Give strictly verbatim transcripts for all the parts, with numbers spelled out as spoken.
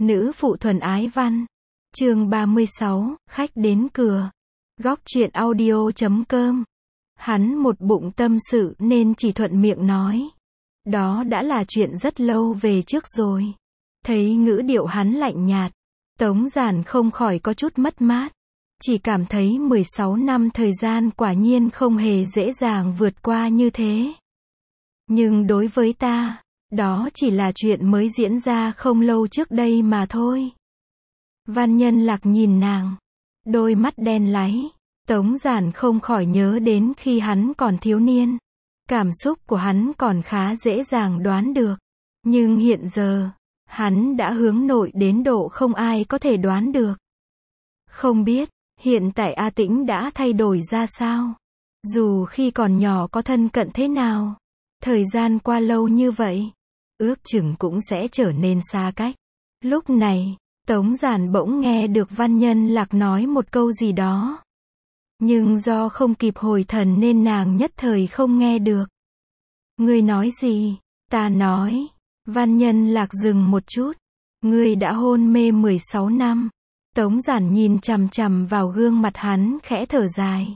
Nữ phụ thuần ái văn. Chương ba mươi sáu, khách đến cửa. Góc truyện audio chấm com. Hắn một bụng tâm sự nên chỉ thuận miệng nói. Đó đã là chuyện rất lâu về trước rồi. Thấy ngữ điệu hắn lạnh nhạt, Tống Giản không khỏi có chút mất mát. Chỉ cảm thấy mười sáu năm thời gian quả nhiên không hề dễ dàng vượt qua như thế. Nhưng đối với ta, đó chỉ là chuyện mới diễn ra không lâu trước đây mà thôi. Văn Nhân Lạc nhìn nàng, đôi mắt đen láy. Tống Giản không khỏi nhớ đến khi hắn còn thiếu niên. Cảm xúc của hắn còn khá dễ dàng đoán được. Nhưng hiện giờ, hắn đã hướng nội đến độ không ai có thể đoán được. Không biết, hiện tại A Tĩnh đã thay đổi ra sao? Dù khi còn nhỏ có thân cận thế nào, thời gian qua lâu như vậy, ước chừng cũng sẽ trở nên xa cách. Lúc này, Tống Giản bỗng nghe được Văn Nhân Lạc nói một câu gì đó. Nhưng do không kịp hồi thần nên nàng nhất thời không nghe được. Ngươi nói gì? Ta nói. Văn Nhân Lạc dừng một chút. Ngươi đã hôn mê mười sáu năm. Tống Giản nhìn chằm chằm vào gương mặt hắn khẽ thở dài.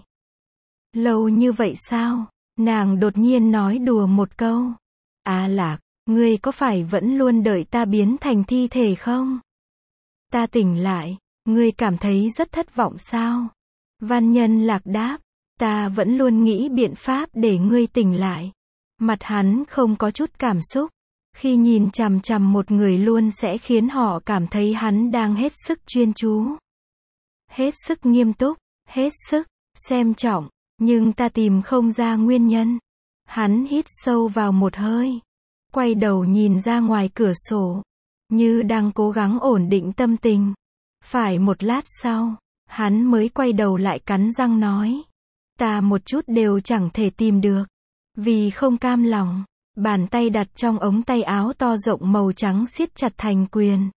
Lâu như vậy sao? Nàng đột nhiên nói đùa một câu. À Lạc, ngươi có phải vẫn luôn đợi ta biến thành thi thể không? Ta tỉnh lại, ngươi cảm thấy rất thất vọng sao? Văn Nhân Lạc đáp, ta vẫn luôn nghĩ biện pháp để ngươi tỉnh lại. Mặt hắn không có chút cảm xúc. Khi nhìn chằm chằm một người luôn sẽ khiến họ cảm thấy hắn đang hết sức chuyên chú. Hết sức nghiêm túc, hết sức xem trọng, nhưng ta tìm không ra nguyên nhân. Hắn hít sâu vào một hơi, quay đầu nhìn ra ngoài cửa sổ, như đang cố gắng ổn định tâm tình. Phải một lát sau, hắn mới quay đầu lại cắn răng nói. Ta một chút đều chẳng thể tìm được. Vì không cam lòng, bàn tay đặt trong ống tay áo to rộng màu trắng siết chặt thành quyền.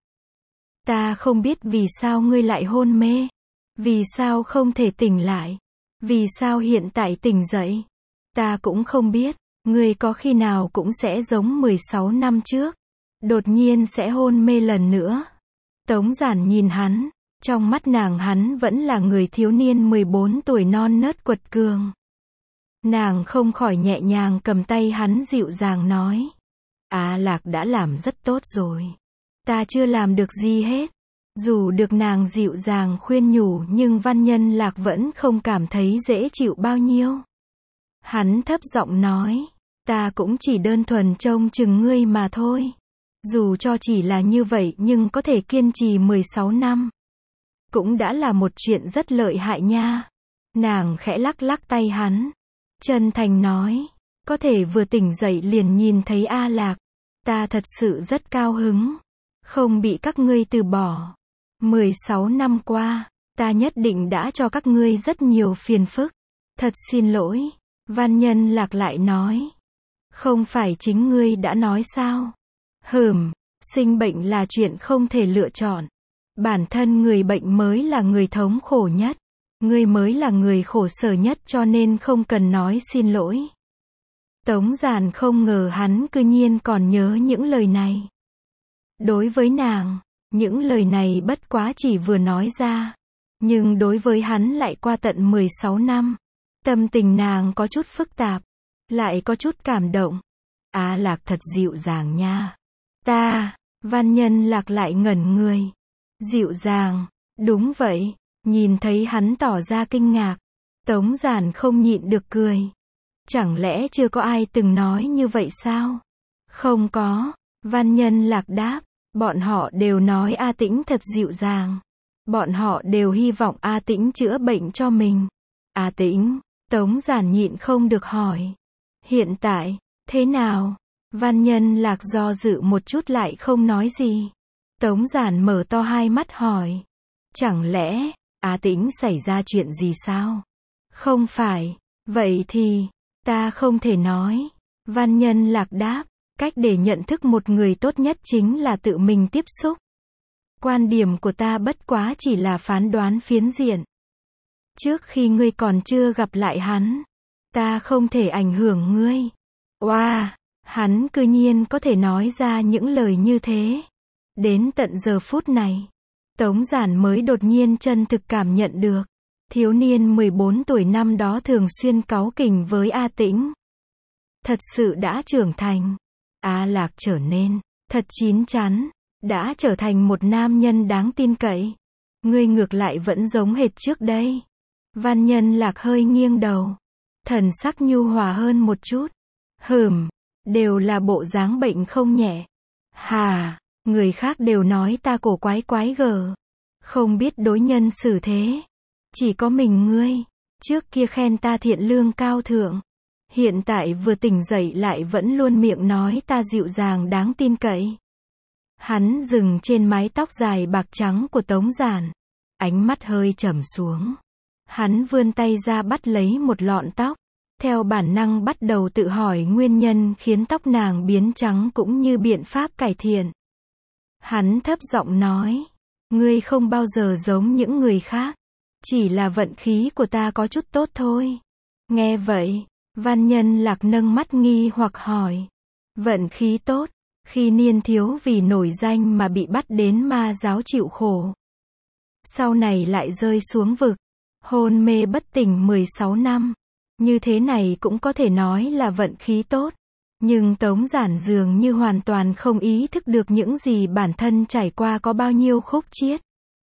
Ta không biết vì sao ngươi lại hôn mê. Vì sao không thể tỉnh lại. Vì sao hiện tại tỉnh dậy. Ta cũng không biết, ngươi có khi nào cũng sẽ giống mười sáu năm trước. Đột nhiên sẽ hôn mê lần nữa. Tống Giản nhìn hắn. Trong mắt nàng hắn vẫn là người thiếu niên mười bốn tuổi non nớt quật cường. Nàng không khỏi nhẹ nhàng cầm tay hắn dịu dàng nói. À Lạc đã làm rất tốt rồi. Ta chưa làm được gì hết. Dù được nàng dịu dàng khuyên nhủ nhưng Văn Nhân Lạc vẫn không cảm thấy dễ chịu bao nhiêu. Hắn thấp giọng nói. Ta cũng chỉ đơn thuần trông chừng ngươi mà thôi. Dù cho chỉ là như vậy nhưng có thể kiên trì mười sáu năm. Cũng đã là một chuyện rất lợi hại nha. Nàng khẽ lắc lắc tay hắn. Chân thành nói. Có thể vừa tỉnh dậy liền nhìn thấy A Lạc. Ta thật sự rất cao hứng. Không bị các ngươi từ bỏ. mười sáu năm qua, ta nhất định đã cho các ngươi rất nhiều phiền phức. Thật xin lỗi. Văn Nhân Lạc lại nói. Không phải chính ngươi đã nói sao? Hừm, sinh bệnh là chuyện không thể lựa chọn. Bản thân người bệnh mới là người thống khổ nhất. Ngươi mới là người khổ sở nhất cho nên không cần nói xin lỗi. Tống Giản không ngờ hắn cư nhiên còn nhớ những lời này. Đối với nàng, những lời này bất quá chỉ vừa nói ra. Nhưng đối với hắn lại qua tận mười sáu năm. Tâm tình nàng có chút phức tạp. Lại có chút cảm động. À Lạc thật dịu dàng nha. Ta, Văn Nhân Lạc lại ngẩn người. Dịu dàng, đúng vậy. Nhìn thấy hắn tỏ ra kinh ngạc. Tống Giản không nhịn được cười. Chẳng lẽ chưa có ai từng nói như vậy sao? Không có. Văn Nhân Lạc đáp. Bọn họ đều nói A Tĩnh thật dịu dàng. Bọn họ đều hy vọng A Tĩnh chữa bệnh cho mình. A Tĩnh, Tống Giản nhịn không được hỏi. Hiện tại, thế nào? Văn Nhân Lạc do dự một chút lại không nói gì. Tống Giản mở to hai mắt hỏi. Chẳng lẽ, A Tĩnh xảy ra chuyện gì sao? Không phải. Vậy thì, ta không thể nói. Văn Nhân Lạc đáp. Cách để nhận thức một người tốt nhất chính là tự mình tiếp xúc. Quan điểm của ta bất quá chỉ là phán đoán phiến diện. Trước khi ngươi còn chưa gặp lại hắn, ta không thể ảnh hưởng ngươi. Oa, wow, hắn cư nhiên có thể nói ra những lời như thế. Đến tận giờ phút này, Tống Giản mới đột nhiên chân thực cảm nhận được, thiếu niên mười bốn tuổi năm đó thường xuyên cáu kỉnh với A Tĩnh. Thật sự đã trưởng thành. A Lạc trở nên, thật chín chắn, đã trở thành một nam nhân đáng tin cậy. Ngươi ngược lại vẫn giống hệt trước đây. Văn Nhân Lạc hơi nghiêng đầu, thần sắc nhu hòa hơn một chút. Hừm, đều là bộ dáng bệnh không nhẹ. Hà, người khác đều nói ta cổ quái quái gở, không biết đối nhân xử thế. Chỉ có mình ngươi, trước kia khen ta thiện lương cao thượng, hiện tại vừa tỉnh dậy lại vẫn luôn miệng nói ta dịu dàng đáng tin cậy. Hắn dừng trên mái tóc dài bạc trắng của Tống Giản, ánh mắt hơi trầm xuống. Hắn vươn tay ra bắt lấy một lọn tóc, theo bản năng bắt đầu tự hỏi nguyên nhân khiến tóc nàng biến trắng cũng như biện pháp cải thiện. Hắn thấp giọng nói, ngươi không bao giờ giống những người khác, chỉ là vận khí của ta có chút tốt thôi. Nghe vậy, Văn Nhân Lạc nâng mắt nghi hoặc hỏi, vận khí tốt, khi niên thiếu vì nổi danh mà bị bắt đến ma giáo chịu khổ. Sau này lại rơi xuống vực, hôn mê bất tỉnh mười sáu năm. Như thế này cũng có thể nói là vận khí tốt. Nhưng Tống Giản dường như hoàn toàn không ý thức được những gì bản thân trải qua có bao nhiêu khúc chiết.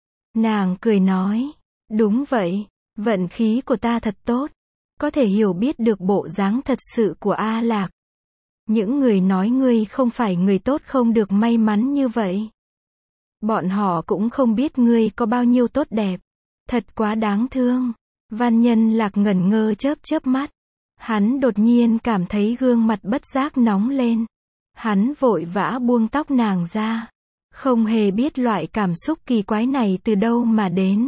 Nàng cười nói, đúng vậy, vận khí của ta thật tốt. Có thể hiểu biết được bộ dáng thật sự của A Lạc. Những người nói ngươi không phải người tốt không được may mắn như vậy. Bọn họ cũng không biết ngươi có bao nhiêu tốt đẹp. Thật quá đáng thương. Văn Nhân Lạc ngẩn ngơ chớp chớp mắt. Hắn đột nhiên cảm thấy gương mặt bất giác nóng lên. Hắn vội vã buông tóc nàng ra. Không hề biết loại cảm xúc kỳ quái này từ đâu mà đến.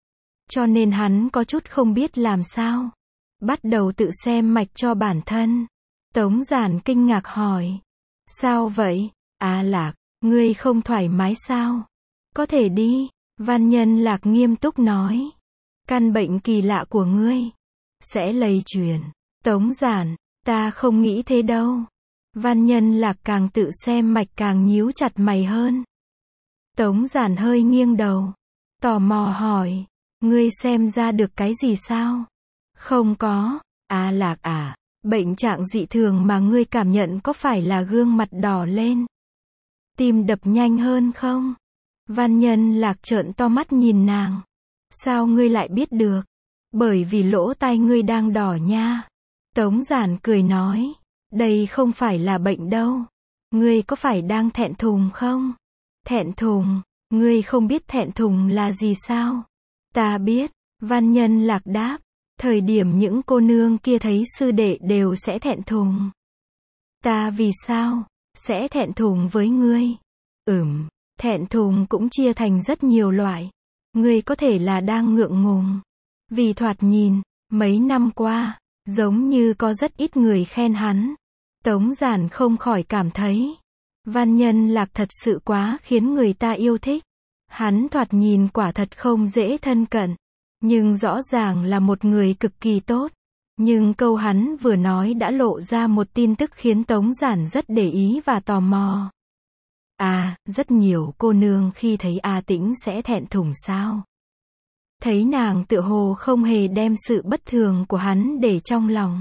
Cho nên hắn có chút không biết làm sao. Bắt đầu tự xem mạch cho bản thân. Tống Giản kinh ngạc hỏi. Sao vậy? A Lạc, ngươi không thoải mái sao? Có thể đi. Văn Nhân Lạc nghiêm túc nói. Căn bệnh kỳ lạ của ngươi sẽ lây truyền. Tống Giản, ta không nghĩ thế đâu. Văn Nhân Lạc càng tự xem mạch càng nhíu chặt mày hơn. Tống Giản hơi nghiêng đầu, tò mò hỏi, ngươi xem ra được cái gì sao? Không có. A Lạc à, bệnh trạng dị thường mà ngươi cảm nhận có phải là gương mặt đỏ lên, tim đập nhanh hơn không? Văn Nhân Lạc trợn to mắt nhìn nàng. Sao ngươi lại biết được? Bởi vì lỗ tai ngươi đang đỏ nha. Tống Giản cười nói, đây không phải là bệnh đâu. Ngươi có phải đang thẹn thùng không? Thẹn thùng? Ngươi không biết thẹn thùng là gì sao? Ta biết. Văn Nhân Lạc đáp. Thời điểm những cô nương kia thấy sư đệ đều sẽ thẹn thùng. Ta vì sao sẽ thẹn thùng với ngươi? Ừm, thẹn thùng cũng chia thành rất nhiều loại. Ngươi có thể là đang ngượng ngùng. Vì thoạt nhìn, mấy năm qua, giống như có rất ít người khen hắn. Tống Giản không khỏi cảm thấy, Văn Nhân Lạc thật sự quá khiến người ta yêu thích. Hắn thoạt nhìn quả thật không dễ thân cận, nhưng rõ ràng là một người cực kỳ tốt. Nhưng câu hắn vừa nói đã lộ ra một tin tức khiến Tống Giản rất để ý và tò mò. À, rất nhiều cô nương khi thấy A Tĩnh sẽ thẹn thùng sao? Thấy nàng tựa hồ không hề đem sự bất thường của hắn để trong lòng.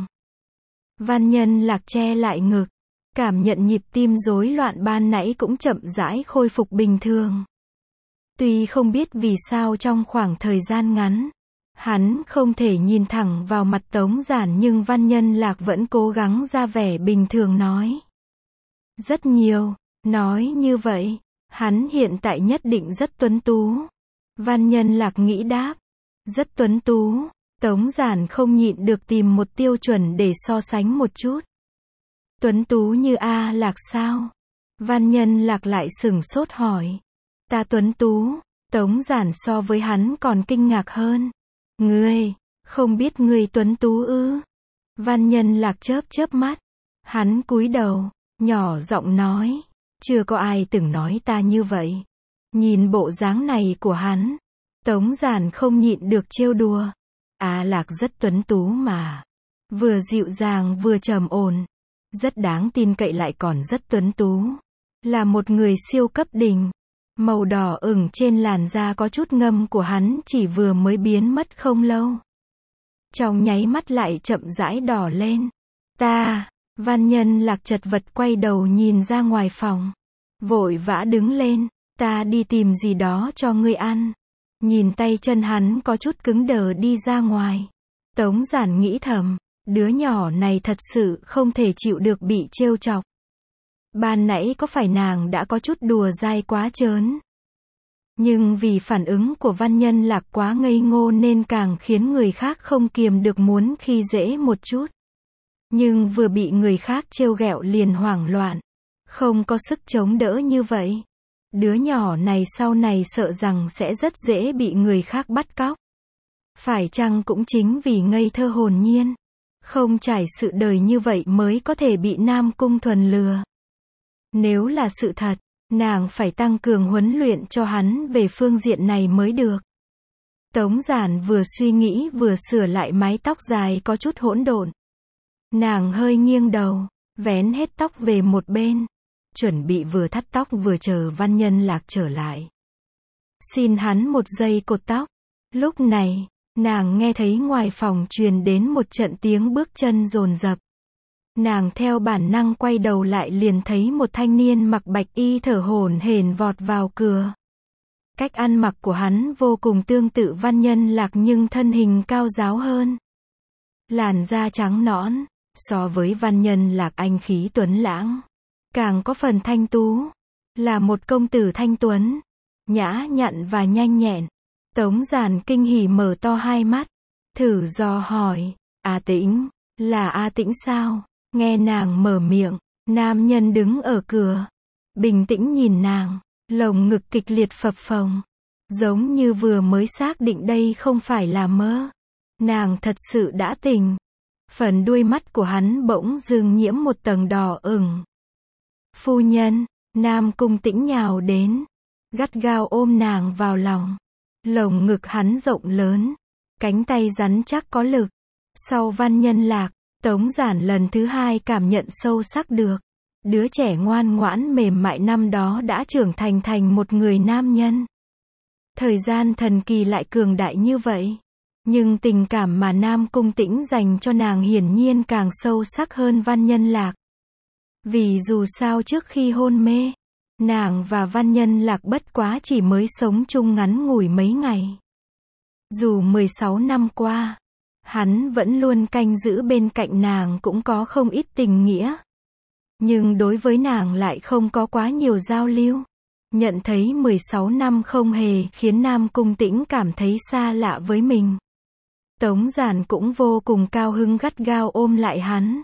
Văn Nhân Lạc che lại ngực, cảm nhận nhịp tim rối loạn ban nãy cũng chậm rãi khôi phục bình thường. Tuy không biết vì sao trong khoảng thời gian ngắn, hắn không thể nhìn thẳng vào mặt Tống Giản nhưng Văn Nhân Lạc vẫn cố gắng ra vẻ bình thường nói. Rất nhiều, nói như vậy, hắn hiện tại nhất định rất tuấn tú. Văn Nhân Lạc nghĩ đáp. Rất tuấn tú. Tống Giản không nhịn được tìm một tiêu chuẩn để so sánh một chút. Tuấn tú như A Lạc sao? Văn Nhân Lạc lại sửng sốt hỏi. Ta tuấn tú? Tống Giản so với hắn còn kinh ngạc hơn. Ngươi, không biết ngươi tuấn tú ư? Văn Nhân Lạc chớp chớp mắt. Hắn cúi đầu, nhỏ giọng nói. Chưa có ai từng nói ta như vậy. Nhìn bộ dáng này của hắn, Tống Giản không nhịn được trêu đùa. A Lạc rất tuấn tú mà. Vừa dịu dàng vừa trầm ổn. Rất đáng tin cậy lại còn rất tuấn tú. Là một người siêu cấp đỉnh. Màu đỏ ửng trên làn da có chút ngâm của hắn chỉ vừa mới biến mất không lâu. Trong nháy mắt lại chậm rãi đỏ lên. Ta, Văn Nhân Lạc chật vật quay đầu nhìn ra ngoài phòng. Vội vã đứng lên, ta đi tìm gì đó cho ngươi ăn. Nhìn tay chân hắn có chút cứng đờ đi ra ngoài. Tống Giản nghĩ thầm, đứa nhỏ này thật sự không thể chịu được bị trêu chọc. Ban nãy có phải nàng đã có chút đùa dai quá trớn. Nhưng vì phản ứng của Văn Nhân Lạc quá ngây ngô nên càng khiến người khác không kiềm được muốn khi dễ một chút. Nhưng vừa bị người khác trêu ghẹo liền hoảng loạn. Không có sức chống đỡ như vậy. Đứa nhỏ này sau này sợ rằng sẽ rất dễ bị người khác bắt cóc. Phải chăng cũng chính vì ngây thơ hồn nhiên, không trải sự đời như vậy mới có thể bị Nam Cung Thuần lừa. Nếu là sự thật, nàng phải tăng cường huấn luyện cho hắn về phương diện này mới được. Tống Giản vừa suy nghĩ vừa sửa lại mái tóc dài có chút hỗn độn. Nàng hơi nghiêng đầu, vén hết tóc về một bên, chuẩn bị vừa thắt tóc vừa chờ Văn Nhân Lạc trở lại. Xin hắn một giây cột tóc. Lúc này, nàng nghe thấy ngoài phòng truyền đến một trận tiếng bước chân dồn dập. Nàng theo bản năng quay đầu lại liền thấy một thanh niên mặc bạch y thở hổn hển vọt vào cửa. Cách ăn mặc của hắn vô cùng tương tự Văn Nhân Lạc nhưng thân hình cao ráo hơn. Làn da trắng nõn, so với Văn Nhân Lạc anh khí tuấn lãng, càng có phần thanh tú, là một công tử thanh tuấn, nhã nhặn và nhanh nhẹn. Tống Giản kinh hỉ mở to hai mắt, thử dò hỏi, A Tĩnh, là A Tĩnh sao? Nghe nàng mở miệng, nam nhân đứng ở cửa, bình tĩnh nhìn nàng, lồng ngực kịch liệt phập phồng, giống như vừa mới xác định đây không phải là mơ. Nàng thật sự đã tỉnh. Phần đuôi mắt của hắn bỗng dưng nhiễm một tầng đỏ ửng. Phu nhân, Nam Cung Tĩnh nhào đến, gắt gao ôm nàng vào lòng. Lồng ngực hắn rộng lớn, cánh tay rắn chắc có lực. Sau Văn Nhân Lạc, Tống Giản lần thứ hai cảm nhận sâu sắc được, đứa trẻ ngoan ngoãn mềm mại năm đó đã trưởng thành thành một người nam nhân. Thời gian thần kỳ lại cường đại như vậy. Nhưng tình cảm mà Nam Cung Tĩnh dành cho nàng hiển nhiên càng sâu sắc hơn Văn Nhân Lạc. Vì dù sao trước khi hôn mê, nàng và Văn Nhân Lạc bất quá chỉ mới sống chung ngắn ngủi mấy ngày. Dù mười sáu năm qua, hắn vẫn luôn canh giữ bên cạnh nàng cũng có không ít tình nghĩa. Nhưng đối với nàng lại không có quá nhiều giao lưu. Nhận thấy mười sáu năm không hề khiến Nam Cung Tĩnh cảm thấy xa lạ với mình. Tống Giản cũng vô cùng cao hứng gắt gao ôm lại hắn.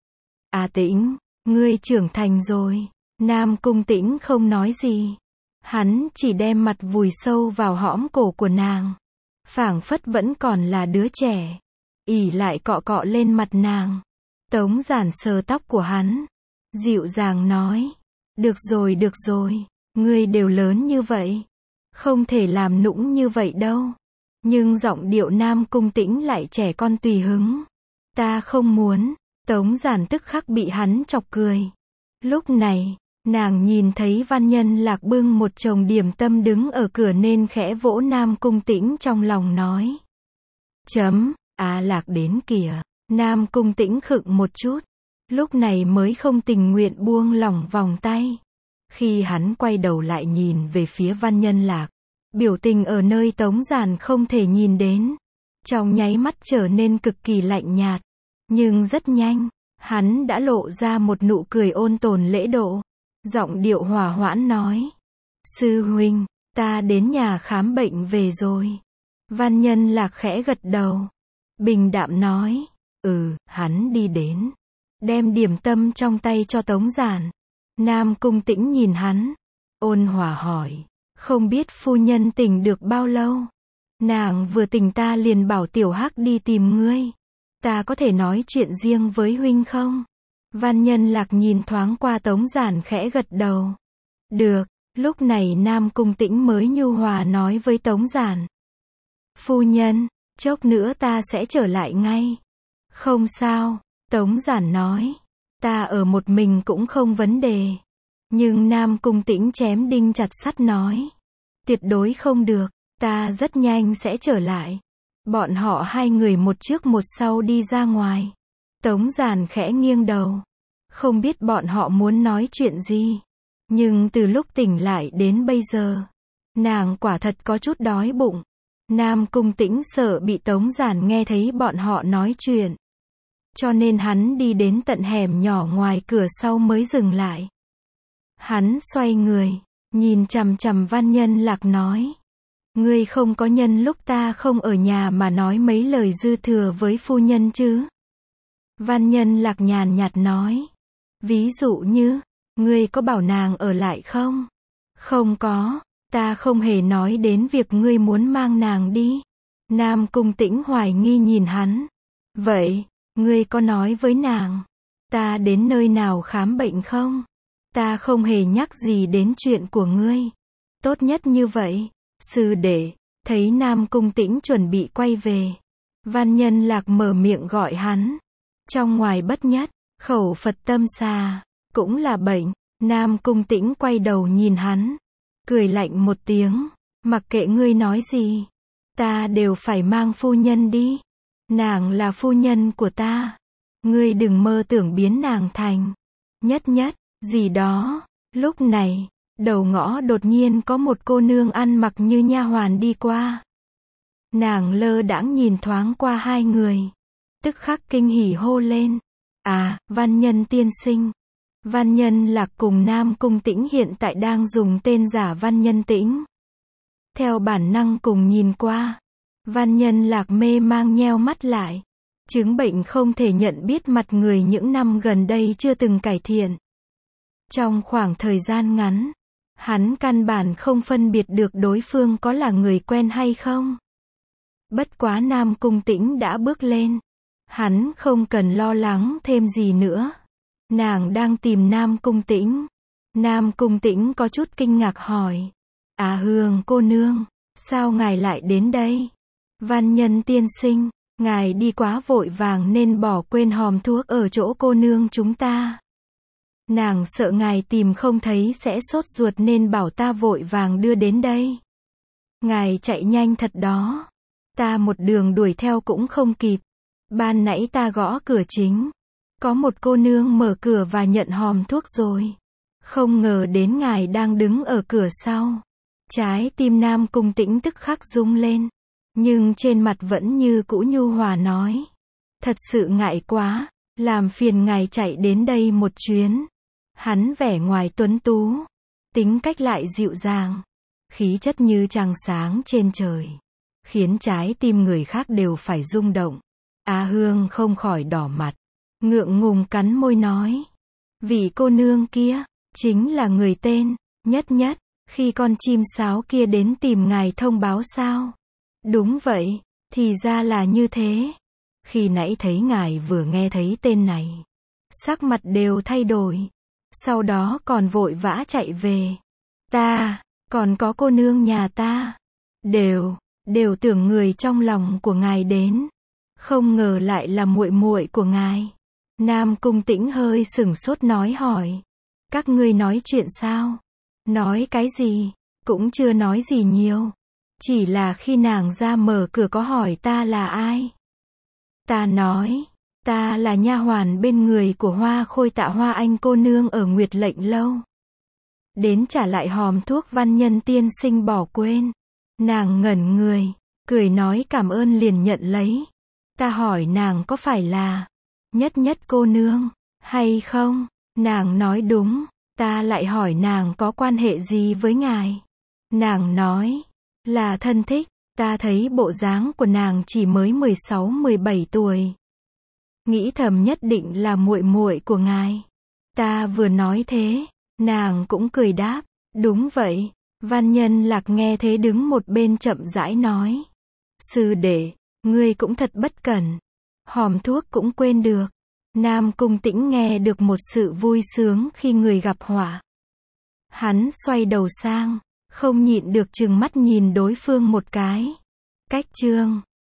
A Tĩnh, ngươi trưởng thành rồi. Nam Cung Tĩnh không nói gì. Hắn chỉ đem mặt vùi sâu vào hõm cổ của nàng. Phảng phất vẫn còn là đứa trẻ. Ỉ lại cọ cọ lên mặt nàng. Tống Giản sờ tóc của hắn. Dịu dàng nói. Được rồi được rồi. Ngươi đều lớn như vậy. Không thể làm nũng như vậy đâu. Nhưng giọng điệu Nam Cung Tĩnh lại trẻ con tùy hứng. Ta không muốn. Tống Giản tức khắc bị hắn chọc cười. Lúc này, nàng nhìn thấy Văn Nhân Lạc bưng một chồng điểm tâm đứng ở cửa nên khẽ vỗ Nam Cung Tĩnh trong lòng nói. Chấm, à Lạc đến kìa. Nam Cung Tĩnh khựng một chút. Lúc này mới không tình nguyện buông lỏng vòng tay. Khi hắn quay đầu lại nhìn về phía Văn Nhân Lạc, biểu tình ở nơi Tống Giản không thể nhìn đến. Trong nháy mắt trở nên cực kỳ lạnh nhạt. Nhưng rất nhanh, hắn đã lộ ra một nụ cười ôn tồn lễ độ. Giọng điệu hòa hoãn nói. Sư huynh, ta đến nhà khám bệnh về rồi. Văn Nhân Lạc khẽ gật đầu. Bình đạm nói. Ừ, hắn đi đến. Đem điểm tâm trong tay cho Tống Giản. Nam Cung Tĩnh nhìn hắn. Ôn hòa hỏi. Không biết phu nhân tỉnh được bao lâu? Nàng vừa tỉnh ta liền bảo Tiểu Hắc đi tìm ngươi. Ta có thể nói chuyện riêng với huynh không? Văn Nhân Lạc nhìn thoáng qua Tống Giản khẽ gật đầu. Được, lúc này Nam Cung Tĩnh mới nhu hòa nói với Tống Giản. Phu nhân, chốc nữa ta sẽ trở lại ngay. Không sao, Tống Giản nói. Ta ở một mình cũng không vấn đề. Nhưng Nam Cung Tĩnh chém đinh chặt sắt nói. Tuyệt đối không được, ta rất nhanh sẽ trở lại. Bọn họ hai người một trước một sau đi ra ngoài. Tống Giản khẽ nghiêng đầu. Không biết bọn họ muốn nói chuyện gì. Nhưng từ lúc tỉnh lại đến bây giờ, nàng quả thật có chút đói bụng. Nam Cung Tĩnh sợ bị Tống Giản nghe thấy bọn họ nói chuyện. Cho nên hắn đi đến tận hẻm nhỏ ngoài cửa sau mới dừng lại. Hắn xoay người, nhìn chằm chằm Văn Nhân Lạc nói. Ngươi không có nhân lúc ta không ở nhà mà nói mấy lời dư thừa với phu nhân chứ? Văn Nhân Lạc nhàn nhạt nói. Ví dụ như, ngươi có bảo nàng ở lại không? Không có, ta không hề nói đến việc ngươi muốn mang nàng đi. Nam Cung Tĩnh hoài nghi nhìn hắn. Vậy, ngươi có nói với nàng, ta đến nơi nào khám bệnh không? Ta không hề nhắc gì đến chuyện của ngươi. Tốt nhất như vậy. Sư đệ, thấy Nam Cung Tĩnh chuẩn bị quay về. Văn Nhân Lạc mở miệng gọi hắn. Trong ngoài bất nhất, khẩu Phật tâm xà, cũng là bệnh. Nam Cung Tĩnh quay đầu nhìn hắn. Cười lạnh một tiếng. Mặc kệ ngươi nói gì, ta đều phải mang phu nhân đi. Nàng là phu nhân của ta. Ngươi đừng mơ tưởng biến nàng thành nhất nhất, gì đó. Lúc này, đầu ngõ đột nhiên có một cô nương ăn mặc như nha hoàn đi qua. Nàng lơ đãng nhìn thoáng qua hai người. Tức khắc kinh hỉ hô lên. À, Văn Nhân tiên sinh. Văn Nhân Lạc cùng Nam Cung Tĩnh hiện tại đang dùng tên giả Văn Nhân Tĩnh. Theo bản năng cùng nhìn qua. Văn Nhân Lạc mê mang nheo mắt lại. Chứng bệnh không thể nhận biết mặt người những năm gần đây chưa từng cải thiện. Trong khoảng thời gian ngắn, hắn căn bản không phân biệt được đối phương có là người quen hay không. Bất quá Nam Cung Tĩnh đã bước lên. Hắn không cần lo lắng thêm gì nữa. Nàng đang tìm Nam Cung Tĩnh. Nam Cung Tĩnh có chút kinh ngạc hỏi. À Hương cô nương, sao ngài lại đến đây? Văn Nhân tiên sinh, ngài đi quá vội vàng nên bỏ quên hòm thuốc ở chỗ cô nương chúng ta. Nàng sợ ngài tìm không thấy sẽ sốt ruột nên bảo ta vội vàng đưa đến đây. Ngài chạy nhanh thật đó. Ta một đường đuổi theo cũng không kịp. Ban nãy ta gõ cửa chính. Có một cô nương mở cửa và nhận hòm thuốc rồi. Không ngờ đến ngài đang đứng ở cửa sau. Trái tim Nam Cung Tĩnh tức khắc rung lên. Nhưng trên mặt vẫn như cũ nhu hòa nói. Thật sự ngại quá. Làm phiền ngài chạy đến đây một chuyến. Hắn vẻ ngoài tuấn tú. Tính cách lại dịu dàng. Khí chất như trăng sáng trên trời. Khiến trái tim người khác đều phải rung động. A Hương không khỏi đỏ mặt. Ngượng ngùng cắn môi nói. Vị cô nương kia, chính là người tên, Nhất Nhất, khi con chim sáo kia đến tìm ngài thông báo sao? Đúng vậy, thì ra là như thế. Khi nãy thấy ngài vừa nghe thấy tên này. Sắc mặt đều thay đổi. Sau đó còn vội vã chạy về. Ta, còn có cô nương nhà ta. Đều, đều tưởng người trong lòng của ngài đến. Không ngờ lại là muội muội của ngài. Nam Cung Tĩnh hơi sửng sốt nói hỏi. Các ngươi nói chuyện sao? Nói cái gì? Cũng chưa nói gì nhiều. Chỉ là khi nàng ra mở cửa có hỏi ta là ai. Ta nói, ta là nha hoàn bên người của Hoa Khôi Tạ Hoa Anh cô nương ở Nguyệt Lệnh lâu. Đến trả lại hòm thuốc Văn Nhân tiên sinh bỏ quên. Nàng ngẩn người, cười nói cảm ơn liền nhận lấy. Ta hỏi nàng có phải là Nhất Nhất cô nương, hay không? Nàng nói đúng. Ta lại hỏi nàng có quan hệ gì với ngài. Nàng nói, là thân thích. Ta thấy bộ dáng của nàng chỉ mới mười sáu mười bảy tuổi. Nghĩ thầm nhất định là muội muội của ngài. Ta vừa nói thế, nàng cũng cười đáp, đúng vậy. Văn Nhân Lạc nghe thế đứng một bên chậm rãi nói. Sư đệ, ngươi cũng thật bất cẩn. Hòm thuốc cũng quên được. Nam Cung Tĩnh nghe được một sự vui sướng khi người gặp họa. Hắn xoay đầu sang, không nhịn được trừng mắt nhìn đối phương một cái. Cách chương